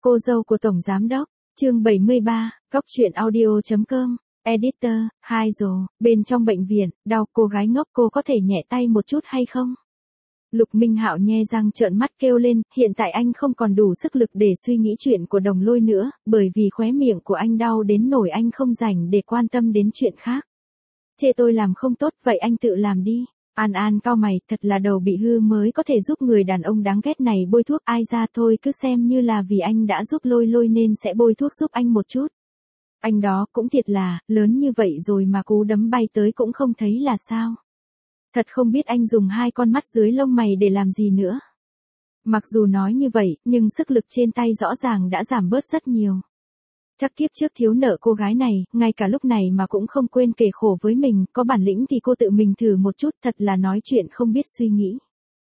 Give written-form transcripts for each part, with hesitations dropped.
Cô dâu của Tổng Giám Đốc, chương 73, Góc truyện audio.com, Editor, 2 rồi, bên trong bệnh viện, đau cô gái ngốc cô có thể nhẹ tay một chút hay không? Lục Minh Hạo nhe răng trợn mắt kêu lên, hiện tại anh không còn đủ sức lực để suy nghĩ chuyện của Đồng Lôi nữa, bởi vì khóe miệng của anh đau đến nỗi anh không rảnh để quan tâm đến chuyện khác. Chê tôi làm không tốt, vậy anh tự làm đi. An An cau mày, thật là đầu bị hư mới có thể giúp người đàn ông đáng ghét này bôi thuốc, ai ra thôi cứ xem như là vì anh đã giúp Lôi nên sẽ bôi thuốc giúp anh một chút. Anh đó cũng thiệt là, lớn như vậy rồi mà cú đấm bay tới cũng không thấy là sao. Thật không biết anh dùng hai con mắt dưới lông mày để làm gì nữa. Mặc dù nói như vậy, nhưng sức lực trên tay rõ ràng đã giảm bớt rất nhiều. Chắc kiếp trước thiếu nợ cô gái này, ngay cả lúc này mà cũng không quên kể khổ với mình, có bản lĩnh thì cô tự mình thử một chút, thật là nói chuyện không biết suy nghĩ.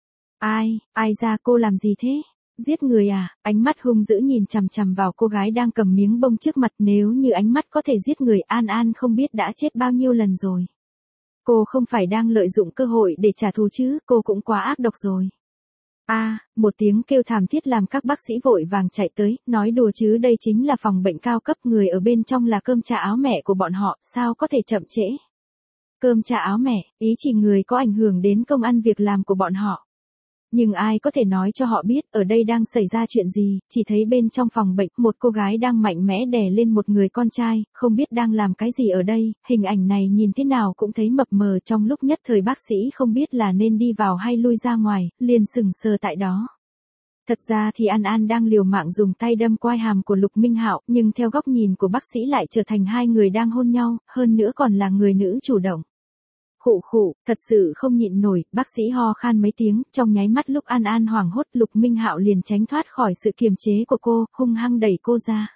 Ai ra cô làm gì thế? Giết người à? Ánh mắt hung dữ nhìn chằm chằm vào cô gái đang cầm miếng bông trước mặt, nếu như ánh mắt có thể giết người, An An không biết đã chết bao nhiêu lần rồi. Cô không phải đang lợi dụng cơ hội để trả thù chứ, cô cũng quá ác độc rồi. Một tiếng kêu thảm thiết làm các bác sĩ vội vàng chạy tới, nói đùa chứ đây chính là phòng bệnh cao cấp, người ở bên trong là cơm trà áo mẹ của bọn họ, sao có thể chậm trễ. Cơm trà áo mẹ, ý chỉ người có ảnh hưởng đến công ăn việc làm của bọn họ. Nhưng ai có thể nói cho họ biết ở đây đang xảy ra chuyện gì, chỉ thấy bên trong phòng bệnh, một cô gái đang mạnh mẽ đè lên một người con trai, không biết đang làm cái gì ở đây, hình ảnh này nhìn thế nào cũng thấy mập mờ, trong lúc nhất thời bác sĩ không biết là nên đi vào hay lui ra ngoài, liền sững sờ tại đó. Thật ra thì An An đang liều mạng dùng tay đâm quai hàm của Lục Minh Hạo, nhưng theo góc nhìn của bác sĩ lại trở thành hai người đang hôn nhau, hơn nữa còn là người nữ chủ động. Khụ, thật sự không nhịn nổi, bác sĩ ho khan mấy tiếng, trong nháy mắt lúc An An hoảng hốt, Lục Minh Hạo liền tránh thoát khỏi sự kiềm chế của cô, hung hăng đẩy cô ra.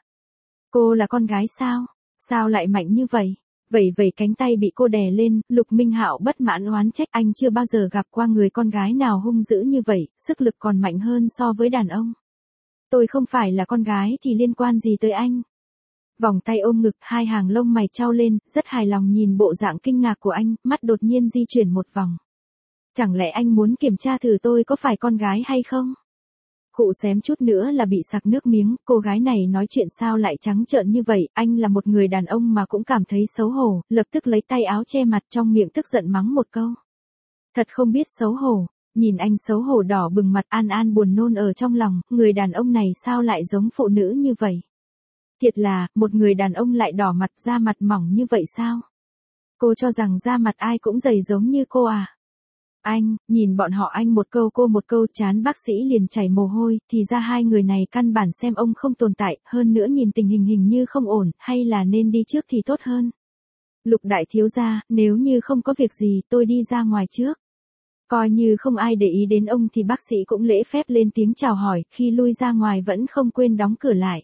Cô là con gái sao? Sao lại mạnh như vậy? Vẩy cánh tay bị cô đè lên, Lục Minh Hạo bất mãn oán trách, anh chưa bao giờ gặp qua người con gái nào hung dữ như vậy, sức lực còn mạnh hơn so với đàn ông. Tôi không phải là con gái thì liên quan gì tới anh? Vòng tay ôm ngực, hai hàng lông mày chau lên, rất hài lòng nhìn bộ dạng kinh ngạc của anh, mắt đột nhiên di chuyển một vòng. Chẳng lẽ anh muốn kiểm tra thử tôi có phải con gái hay không? Khụ xém chút nữa là bị sặc nước miếng, cô gái này nói chuyện sao lại trắng trợn như vậy, anh là một người đàn ông mà cũng cảm thấy xấu hổ, lập tức lấy tay áo che mặt, trong miệng tức giận mắng một câu. Thật không biết xấu hổ. Nhìn anh xấu hổ đỏ bừng mặt, An An buồn nôn ở trong lòng, người đàn ông này sao lại giống phụ nữ như vậy? Thiệt là, một người đàn ông lại đỏ mặt, da mặt mỏng như vậy sao? Cô cho rằng da mặt ai cũng dày giống như cô à? Anh, nhìn bọn họ anh một câu cô một câu, chán bác sĩ liền chảy mồ hôi, thì ra hai người này căn bản xem ông không tồn tại, hơn nữa nhìn tình hình như không ổn, hay là nên đi trước thì tốt hơn. Lục đại thiếu gia, nếu như không có việc gì tôi đi ra ngoài trước. Coi như không ai để ý đến ông thì bác sĩ cũng lễ phép lên tiếng chào hỏi, khi lui ra ngoài vẫn không quên đóng cửa lại.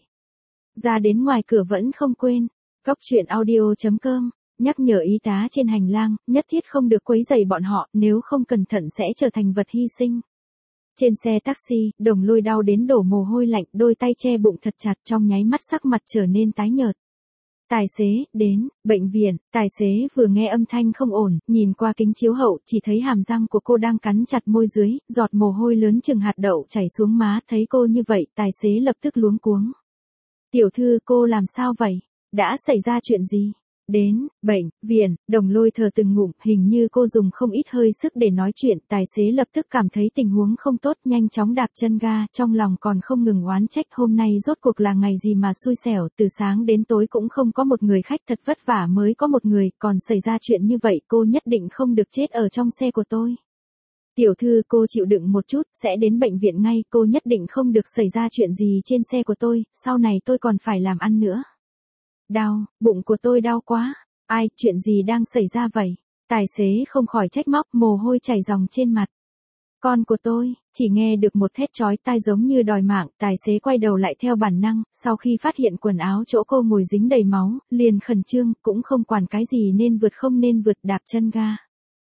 Ra đến ngoài cửa vẫn không quên. Góc truyện audio.com, nhắc nhở y tá trên hành lang, nhất thiết không được quấy rầy bọn họ, nếu không cẩn thận sẽ trở thành vật hy sinh. Trên xe taxi, Đồng Lôi đau đến đổ mồ hôi lạnh, đôi tay che bụng thật chặt, trong nháy mắt sắc mặt trở nên tái nhợt. Tài xế, đến, bệnh viện, tài xế vừa nghe âm thanh không ổn, nhìn qua kính chiếu hậu, chỉ thấy hàm răng của cô đang cắn chặt môi dưới, giọt mồ hôi lớn chừng hạt đậu chảy xuống má, thấy cô như vậy, tài xế lập tức luống cuống. Tiểu thư, cô làm sao vậy? Đã xảy ra chuyện gì? Đến, bệnh viện, Đồng Lôi thở từng ngụm, hình như cô dùng không ít hơi sức để nói chuyện, tài xế lập tức cảm thấy tình huống không tốt, nhanh chóng đạp chân ga, trong lòng còn không ngừng oán trách, hôm nay rốt cuộc là ngày gì mà xui xẻo, từ sáng đến tối cũng không có một người khách, thật vất vả mới có một người, còn xảy ra chuyện như vậy, cô nhất định không được chết ở trong xe của tôi. Tiểu thư, cô chịu đựng một chút, sẽ đến bệnh viện ngay, cô nhất định không được xảy ra chuyện gì trên xe của tôi, sau này tôi còn phải làm ăn nữa. Đau, bụng của tôi đau quá. Chuyện gì đang xảy ra vậy? Tài xế không khỏi trách móc, mồ hôi chảy ròng trên mặt. Con của tôi, chỉ nghe được một thét chói tai giống như đòi mạng, tài xế quay đầu lại theo bản năng, sau khi phát hiện quần áo chỗ cô ngồi dính đầy máu, liền khẩn trương, cũng không quản cái gì nên vượt không nên vượt, đạp chân ga.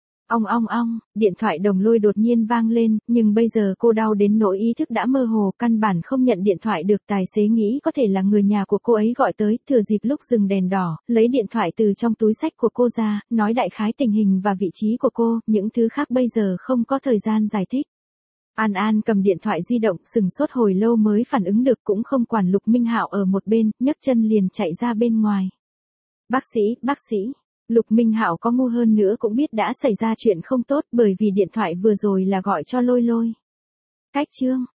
Ong, điện thoại Đồng Lôi đột nhiên vang lên, nhưng bây giờ cô đau đến nỗi ý thức đã mơ hồ, căn bản không nhận điện thoại được, tài xế nghĩ có thể là người nhà của cô ấy gọi tới, thừa dịp lúc dừng đèn đỏ, lấy điện thoại từ trong túi xách của cô ra, nói đại khái tình hình và vị trí của cô, những thứ khác bây giờ không có thời gian giải thích. An An cầm điện thoại di động sừng sốt hồi lâu mới phản ứng được, cũng không quản Lục Minh Hạo ở một bên, nhấc chân liền chạy ra bên ngoài. Bác sĩ, Lục Minh Hạo có ngu hơn nữa cũng biết đã xảy ra chuyện không tốt, bởi vì điện thoại vừa rồi là gọi cho Lôi Lôi. Cách chương